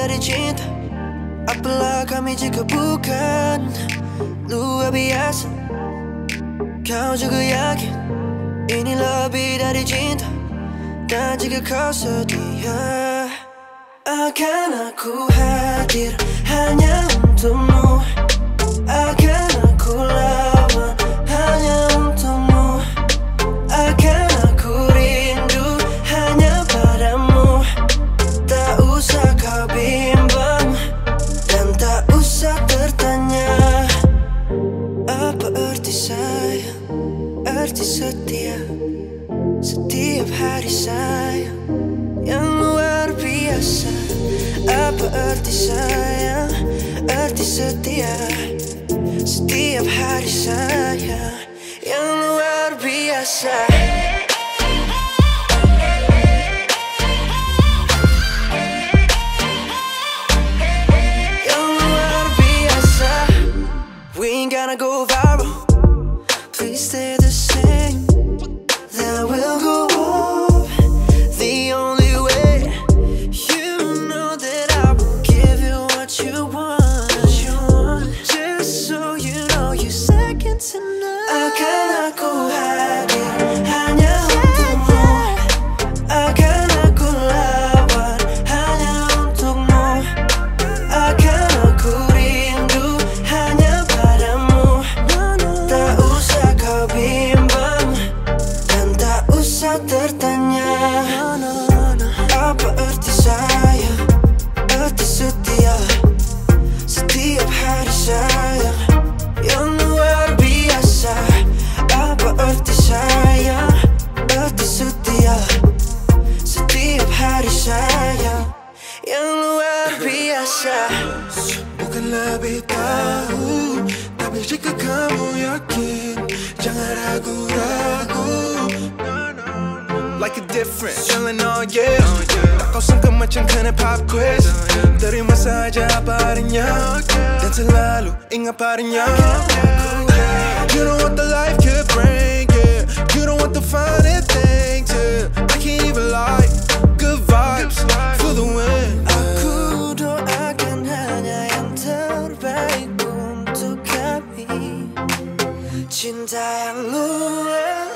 dari cinta. Apalah kami jika bukan luar biasa. Kau juga yakin ini lebih dari cinta. Dan jika kau sedia, akan aku hadir hanya untukmu. Akan aku lawan hanya untukmu. Akan aku rindu hanya padamu. Tak usah kau bimbang dan tak usah tertanya, apa arti sayang, arti setia. Setiap hari sayang yang luar biasa. Apa arti sayang, arti setia. Setiap hari sayang yang luar biasa. Yang luar biasa. We ain't gonna go viral, please stay the same. Then we'll go up the only way. You know that I will give you what you want. Just so you know you're second to none. Akan aku hadir hanya untukmu. Akan aku lawan hanya untukmu. Akan aku rindu hanya padamu. Tak usah kau bimbang dan tak usah tertanya, apa arti sayang, arti setia. Setiap hari sayang yang luar biasa. Apa arti sayang, arti setia. Setiap hari sayang yang luar biasa. Bukan lebih tahu, tapi jika kamu yakin, jangan ragu-ragu. Like a difference, jalan all year. Tak kau sangka macam kena pop quiz. Terima saja apa adanya dan selalu ingat padanya. You don't want the life could bring, yeah. You don't want the finer things, yeah. I can't even lie, good vibes for the win. Aku doakan hanya yang terbaik untuk kami. Cinta yang luar